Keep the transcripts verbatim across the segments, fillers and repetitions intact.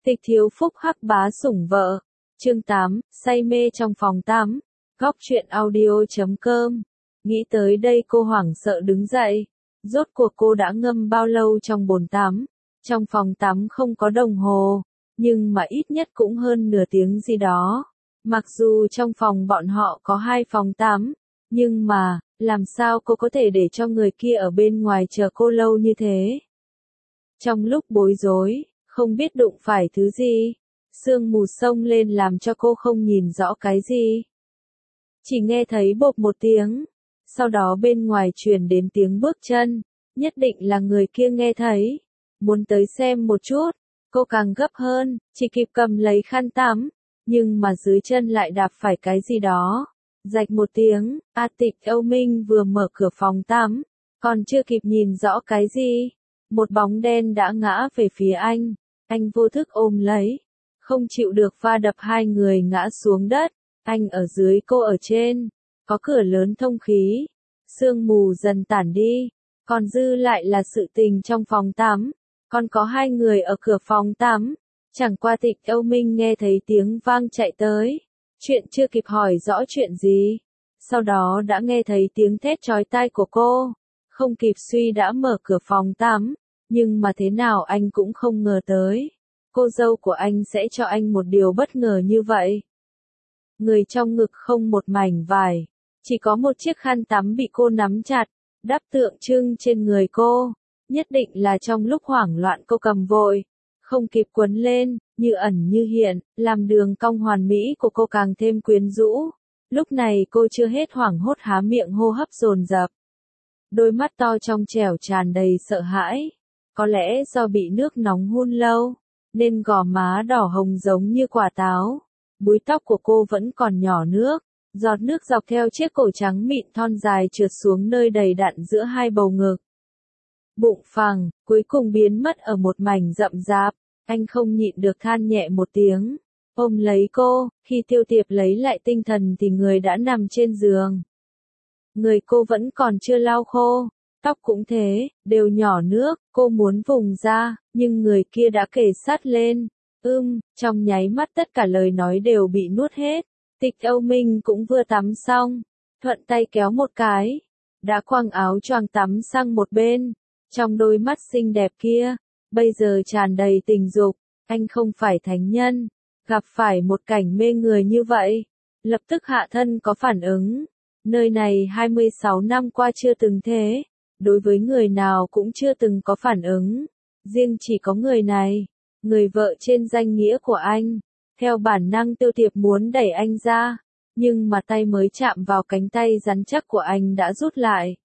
Tịch thiếu phúc hắc bá sủng vợ. Chương tám, say mê trong phòng tắm. Góc truyện audio chấm com. Nghĩ tới đây cô hoảng sợ đứng dậy. Rốt cuộc cô đã ngâm bao lâu trong bồn tắm. Trong phòng tắm không có đồng hồ, nhưng mà ít nhất cũng hơn nửa tiếng gì đó. Mặc dù trong phòng bọn họ có hai phòng tắm, nhưng mà, làm sao cô có thể để cho người kia ở bên ngoài chờ cô lâu như thế? Trong lúc bối rối, không biết đụng phải thứ gì, sương mù xông lên làm cho cô không nhìn rõ cái gì. Chỉ nghe thấy bộp một tiếng, sau đó bên ngoài truyền đến tiếng bước chân, nhất định là người kia nghe thấy, muốn tới xem một chút, cô càng gấp hơn, chỉ kịp cầm lấy khăn tắm, nhưng mà dưới chân lại đạp phải cái gì đó. Rạch một tiếng, A Tịch Âu Minh vừa mở cửa phòng tắm, còn chưa kịp nhìn rõ cái gì, một bóng đen đã ngã về phía anh, anh vô thức ôm lấy, không chịu được va đập hai người ngã xuống đất, anh ở dưới cô ở trên, có cửa lớn thông khí, sương mù dần tản đi, còn dư lại là sự tình trong phòng tắm, còn có hai người ở cửa phòng tắm, chẳng qua Tịch Âu Minh nghe thấy tiếng vang chạy tới. Chuyện chưa kịp hỏi rõ chuyện gì, sau đó đã nghe thấy tiếng thét chói tai của cô, không kịp suy đã mở cửa phòng tắm, nhưng mà thế nào anh cũng không ngờ tới, cô dâu của anh sẽ cho anh một điều bất ngờ như vậy. Người trong ngực không một mảnh vải, chỉ có một chiếc khăn tắm bị cô nắm chặt, đắp tượng trưng trên người cô, nhất định là trong lúc hoảng loạn cô cầm vội, không kịp quấn lên, như ẩn như hiện, làm đường cong hoàn mỹ của cô càng thêm quyến rũ. Lúc này cô chưa hết hoảng hốt há miệng hô hấp dồn dập. Đôi mắt to trong trẻo tràn đầy sợ hãi. Có lẽ do bị nước nóng hun lâu, nên gò má đỏ hồng giống như quả táo. Búi tóc của cô vẫn còn nhỏ nước, giọt nước dọc theo chiếc cổ trắng mịn thon dài trượt xuống nơi đầy đặn giữa hai bầu ngực. Bụng phẳng, cuối cùng biến mất ở một mảnh rậm rạp. Anh không nhịn được than nhẹ một tiếng, ôm lấy cô, khi Tiêu Tiệp lấy lại tinh thần thì người đã nằm trên giường. Người cô vẫn còn chưa lau khô, tóc cũng thế, đều nhỏ nước, cô muốn vùng ra, nhưng người kia đã kề sát lên. Ưm, trong nháy mắt tất cả lời nói đều bị nuốt hết. Tịch Âu Minh cũng vừa tắm xong, thuận tay kéo một cái, đã quăng áo choàng tắm sang một bên, trong đôi mắt xinh đẹp kia. Bây giờ tràn đầy tình dục, anh không phải thánh nhân, gặp phải một cảnh mê người như vậy, lập tức hạ thân có phản ứng. Nơi này hai mươi sáu năm qua chưa từng thế, đối với người nào cũng chưa từng có phản ứng, riêng chỉ có người này, người vợ trên danh nghĩa của anh. Theo bản năng Tiêu Tiệp muốn đẩy anh ra, nhưng mà tay mới chạm vào cánh tay rắn chắc của anh đã rút lại.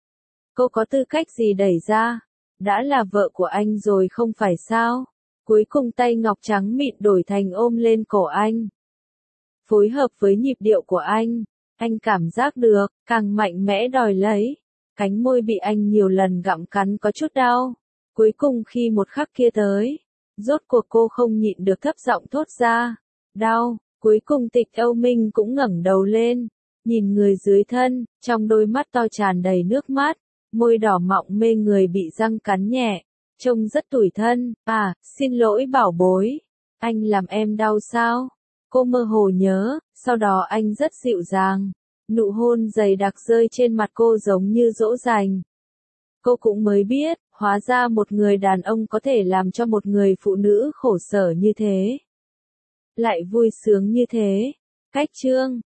Cô có tư cách gì đẩy ra? Đã là vợ của anh rồi không phải sao? Cuối cùng tay ngọc trắng mịn đổi thành ôm lên cổ anh. Phối hợp với nhịp điệu của anh, anh cảm giác được, càng mạnh mẽ đòi lấy. Cánh môi bị anh nhiều lần gặm cắn có chút đau. Cuối cùng khi một khắc kia tới, rốt cuộc cô không nhịn được thấp giọng thốt ra. Đau, cuối cùng Tịch Âu Minh cũng ngẩng đầu lên, nhìn người dưới thân, trong đôi mắt to tràn đầy nước mắt. Môi đỏ mọng mê người bị răng cắn nhẹ, trông rất tủi thân. À, xin lỗi bảo bối, anh làm em đau sao? Cô mơ hồ nhớ, sau đó anh rất dịu dàng, nụ hôn dày đặc rơi trên mặt cô giống như dỗ dành. Cô cũng mới biết, hóa ra một người đàn ông có thể làm cho một người phụ nữ khổ sở như thế, lại vui sướng như thế. Cách chương